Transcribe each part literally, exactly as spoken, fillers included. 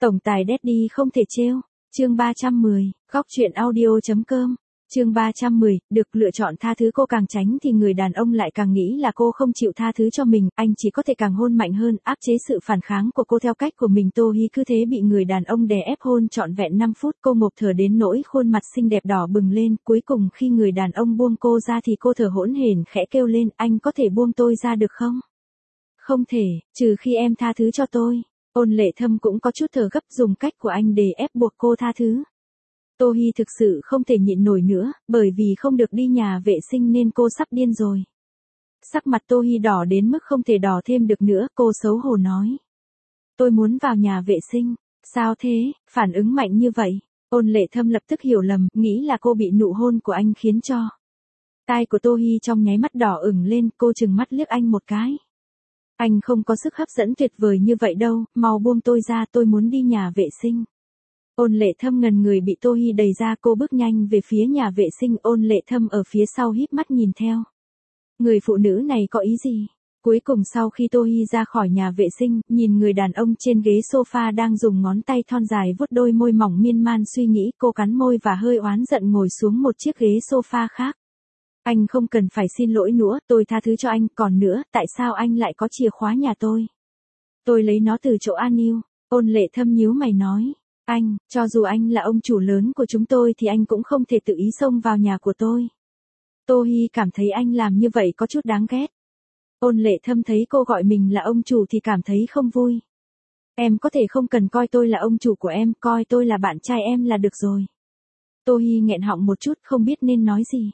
Tổng tài Daddy không thể trêu. Chương ba trăm mười, góc truyện audio.com. Chương ba trăm mười, được lựa chọn tha thứ cô càng tránh thì người đàn ông lại càng nghĩ là cô không chịu tha thứ cho mình, anh chỉ có thể càng hôn mạnh hơn, áp chế sự phản kháng của cô theo cách của mình. Tô Hi cứ thế bị người đàn ông đè ép hôn trọn vẹn năm phút, cô ngộp thở đến nỗi khuôn mặt xinh đẹp đỏ bừng lên, cuối cùng khi người đàn ông buông cô ra thì cô thở hổn hển khẽ kêu lên, anh có thể buông tôi ra được không? Không thể, trừ khi em tha thứ cho tôi. Ôn Lệ Thâm cũng có chút thở gấp dùng cách của anh để ép buộc cô tha thứ. Tô Hi thực sự không thể nhịn nổi nữa, bởi vì không được đi nhà vệ sinh nên cô sắp điên rồi. Sắc mặt Tô Hi đỏ đến mức không thể đỏ thêm được nữa, cô xấu hổ nói. Tôi muốn vào nhà vệ sinh. Sao thế, phản ứng mạnh như vậy? Ôn Lệ Thâm lập tức hiểu lầm, nghĩ là cô bị nụ hôn của anh khiến cho. Tai của Tô Hi trong nháy mắt đỏ ửng lên, cô trừng mắt liếc anh một cái. Anh không có sức hấp dẫn tuyệt vời như vậy đâu, mau buông tôi ra, tôi muốn đi nhà vệ sinh. Ôn Lệ Thâm ngần người bị Tô Hi đẩy ra, cô bước nhanh về phía nhà vệ sinh, Ôn Lệ Thâm ở phía sau híp mắt nhìn theo. Người phụ nữ này có ý gì? Cuối cùng sau khi Tô Hi ra khỏi nhà vệ sinh, nhìn người đàn ông trên ghế sofa đang dùng ngón tay thon dài vuốt đôi môi mỏng miên man suy nghĩ, cô cắn môi và hơi oán giận ngồi xuống một chiếc ghế sofa khác. Anh không cần phải xin lỗi nữa, tôi tha thứ cho anh, còn nữa, tại sao anh lại có chìa khóa nhà tôi? Tôi lấy nó từ chỗ An Yêu. Ôn Lệ Thâm nhíu mày nói, anh, cho dù anh là ông chủ lớn của chúng tôi thì anh cũng không thể tự ý xông vào nhà của tôi. Tô Hi cảm thấy anh làm như vậy có chút đáng ghét. Ôn Lệ Thâm thấy cô gọi mình là ông chủ thì cảm thấy không vui. Em có thể không cần coi tôi là ông chủ của em, coi tôi là bạn trai em là được rồi. Tô Hi nghẹn họng một chút không biết nên nói gì.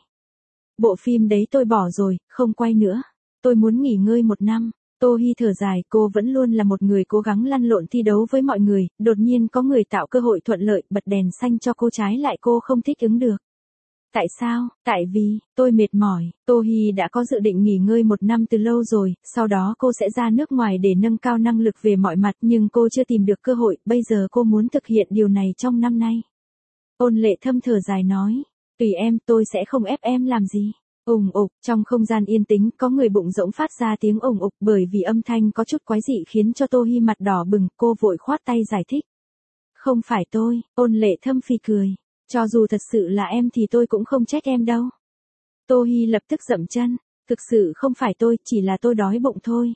Bộ phim đấy tôi bỏ rồi, không quay nữa. Tôi muốn nghỉ ngơi một năm. Tô Hi thở dài, cô vẫn luôn là một người cố gắng lăn lộn thi đấu với mọi người, đột nhiên có người tạo cơ hội thuận lợi, bật đèn xanh cho cô trái lại cô không thích ứng được. Tại sao? Tại vì, tôi mệt mỏi. Tô Hi đã có dự định nghỉ ngơi một năm từ lâu rồi, sau đó cô sẽ ra nước ngoài để nâng cao năng lực về mọi mặt nhưng cô chưa tìm được cơ hội, bây giờ cô muốn thực hiện điều này trong năm nay. Ôn Lệ Thâm thở dài nói. Tùy em, tôi sẽ không ép em làm gì. Ùng ục, trong không gian yên tĩnh, có người bụng rỗng phát ra tiếng ùng ục bởi vì âm thanh có chút quái dị khiến cho Tô Hi mặt đỏ bừng, cô vội khoát tay giải thích. Không phải tôi, Ôn Lệ Thâm phì cười. Cho dù thật sự là em thì tôi cũng không trách em đâu. Tô Hi lập tức dậm chân, thực sự không phải tôi, chỉ là tôi đói bụng thôi.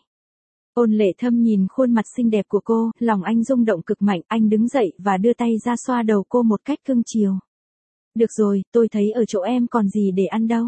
Ôn Lệ Thâm nhìn khuôn mặt xinh đẹp của cô, lòng anh rung động cực mạnh, anh đứng dậy và đưa tay ra xoa đầu cô một cách cưng chiều. Được rồi, tôi thấy ở chỗ em còn gì để ăn đâu.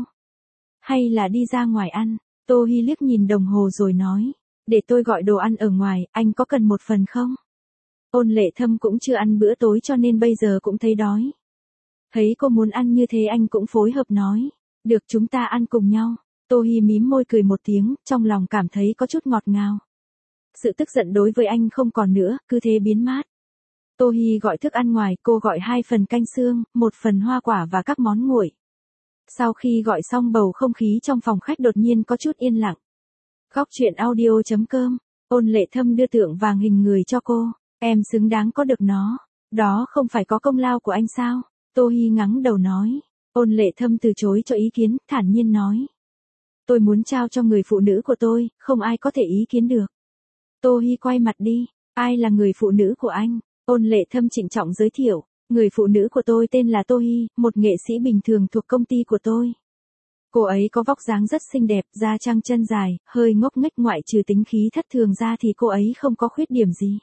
Hay là đi ra ngoài ăn? Tô Hi liếc nhìn đồng hồ rồi nói. Để tôi gọi đồ ăn ở ngoài, anh có cần một phần không? Ôn Lệ Thâm cũng chưa ăn bữa tối cho nên bây giờ cũng thấy đói. Thấy cô muốn ăn như thế anh cũng phối hợp nói. Được, chúng ta ăn cùng nhau. Tô Hi mím môi cười một tiếng, trong lòng cảm thấy có chút ngọt ngào. Sự tức giận đối với anh không còn nữa, cứ thế biến mất. Tô Hi gọi thức ăn ngoài, cô gọi hai phần canh xương, một phần hoa quả và các món nguội. Sau khi gọi xong bầu không khí trong phòng khách đột nhiên có chút yên lặng. Góc truyện audio.com, Ôn Lệ Thâm đưa tượng vàng hình người cho cô. Em xứng đáng có được nó. Đó không phải có công lao của anh sao? Tô Hi ngắng đầu nói. Ôn Lệ Thâm từ chối cho ý kiến, thản nhiên nói. Tôi muốn trao cho người phụ nữ của tôi, không ai có thể ý kiến được. Tô Hi quay mặt đi. Ai là người phụ nữ của anh? Ôn Lệ Thâm trịnh trọng giới thiệu. Người phụ nữ của tôi tên là Tô Hi, một nghệ sĩ bình thường thuộc công ty của tôi. Cô ấy có vóc dáng rất xinh đẹp, da trăng chân dài, hơi ngốc nghếch, ngoại trừ tính khí thất thường ra thì cô ấy không có khuyết điểm gì.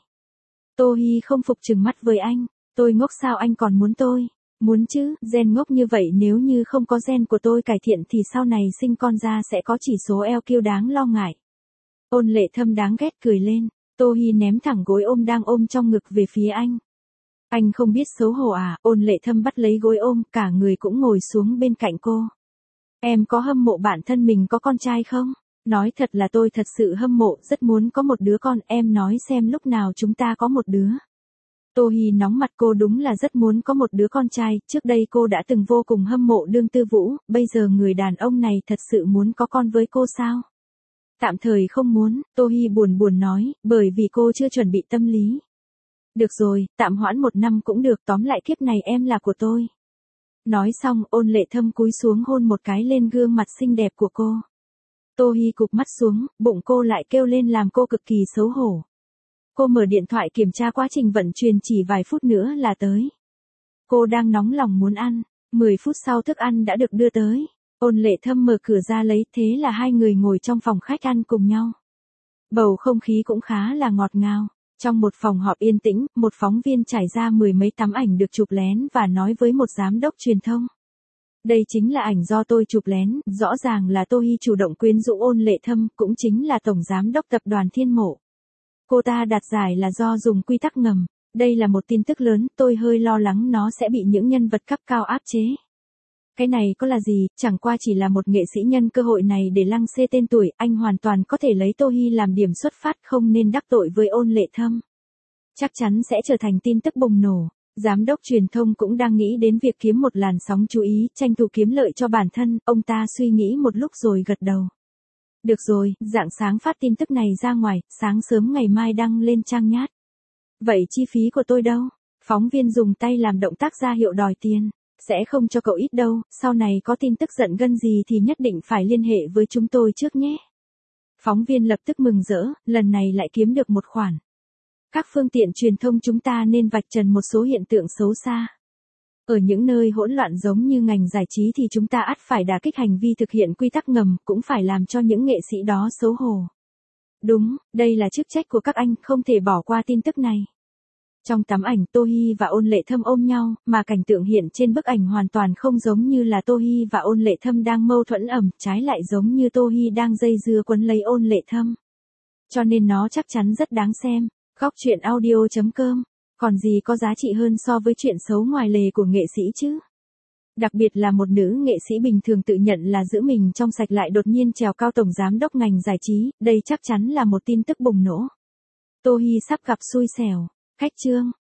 Tô Hi không phục trừng mắt với anh. Tôi ngốc sao anh còn muốn tôi? Muốn chứ, gen ngốc như vậy nếu như không có gen của tôi cải thiện thì sau này sinh con ra sẽ có chỉ số i kiu đáng lo ngại. Ôn Lệ Thâm đáng ghét cười lên. Tô Hi ném thẳng gối ôm đang ôm trong ngực về phía anh. Anh không biết xấu hổ à? Ôn Lệ Thâm bắt lấy gối ôm, cả người cũng ngồi xuống bên cạnh cô. Em có hâm mộ bản thân mình có con trai không? Nói thật là tôi thật sự hâm mộ, rất muốn có một đứa con, em nói xem lúc nào chúng ta có một đứa. Tô Hi nóng mặt, cô đúng là rất muốn có một đứa con trai, trước đây cô đã từng vô cùng hâm mộ Đương Tư Vũ, bây giờ người đàn ông này thật sự muốn có con với cô sao? Tạm thời không muốn, Tô Hi buồn buồn nói, bởi vì cô chưa chuẩn bị tâm lý. Được rồi, tạm hoãn một năm cũng được, tóm lại kiếp này em là của tôi. Nói xong, Ôn Lệ Thâm cúi xuống hôn một cái lên gương mặt xinh đẹp của cô. Tô Hi cụp mắt xuống, bụng cô lại kêu lên làm cô cực kỳ xấu hổ. Cô mở điện thoại kiểm tra quá trình vận chuyển chỉ vài phút nữa là tới. Cô đang nóng lòng muốn ăn, mười phút sau thức ăn đã được đưa tới. Ôn Lệ Thâm mở cửa ra lấy, thế là hai người ngồi trong phòng khách ăn cùng nhau. Bầu không khí cũng khá là ngọt ngào. Trong một phòng họp yên tĩnh, một phóng viên trải ra mười mấy tấm ảnh được chụp lén và nói với một giám đốc truyền thông. Đây chính là ảnh do tôi chụp lén, rõ ràng là Tô Hi chủ động quyến rũ Ôn Lệ Thâm, cũng chính là tổng giám đốc tập đoàn Thiên Mộ. Cô ta đạt giải là do dùng quy tắc ngầm. Đây là một tin tức lớn, tôi hơi lo lắng nó sẽ bị những nhân vật cấp cao áp chế. Cái này có là gì, chẳng qua chỉ là một nghệ sĩ nhân cơ hội này để lăng xê tên tuổi, anh hoàn toàn có thể lấy Tô Hi làm điểm xuất phát, không nên đắc tội với Ôn Lệ Thâm. Chắc chắn sẽ trở thành tin tức bùng nổ. Giám đốc truyền thông cũng đang nghĩ đến việc kiếm một làn sóng chú ý, tranh thủ kiếm lợi cho bản thân, ông ta suy nghĩ một lúc rồi gật đầu. Được rồi, rạng sáng phát tin tức này ra ngoài, sáng sớm ngày mai đăng lên trang nhát. Vậy chi phí của tôi đâu? Phóng viên dùng tay làm động tác ra hiệu đòi tiền. Sẽ không cho cậu ít đâu, sau này có tin tức giận gân gì thì nhất định phải liên hệ với chúng tôi trước nhé. Phóng viên lập tức mừng rỡ, lần này lại kiếm được một khoản. Các phương tiện truyền thông chúng ta nên vạch trần một số hiện tượng xấu xa. Ở những nơi hỗn loạn giống như ngành giải trí thì chúng ta ắt phải đả kích hành vi thực hiện quy tắc ngầm, cũng phải làm cho những nghệ sĩ đó xấu hổ. Đúng, đây là chức trách của các anh, không thể bỏ qua tin tức này. Trong tấm ảnh Tô Hi và Ôn Lệ Thâm ôm nhau, mà cảnh tượng hiện trên bức ảnh hoàn toàn không giống như là Tô Hi và Ôn Lệ Thâm đang mâu thuẫn ầm, trái lại giống như Tô Hi đang dây dưa quấn lấy Ôn Lệ Thâm. Cho nên nó chắc chắn rất đáng xem. Góc truyện audio chấm com. Còn gì có giá trị hơn so với chuyện xấu ngoài lề của nghệ sĩ chứ? Đặc biệt là một nữ nghệ sĩ bình thường tự nhận là giữ mình trong sạch lại đột nhiên trèo cao tổng giám đốc ngành giải trí, đây chắc chắn là một tin tức bùng nổ. Tô Hi sắp gặp xui xẻo. Khách chương.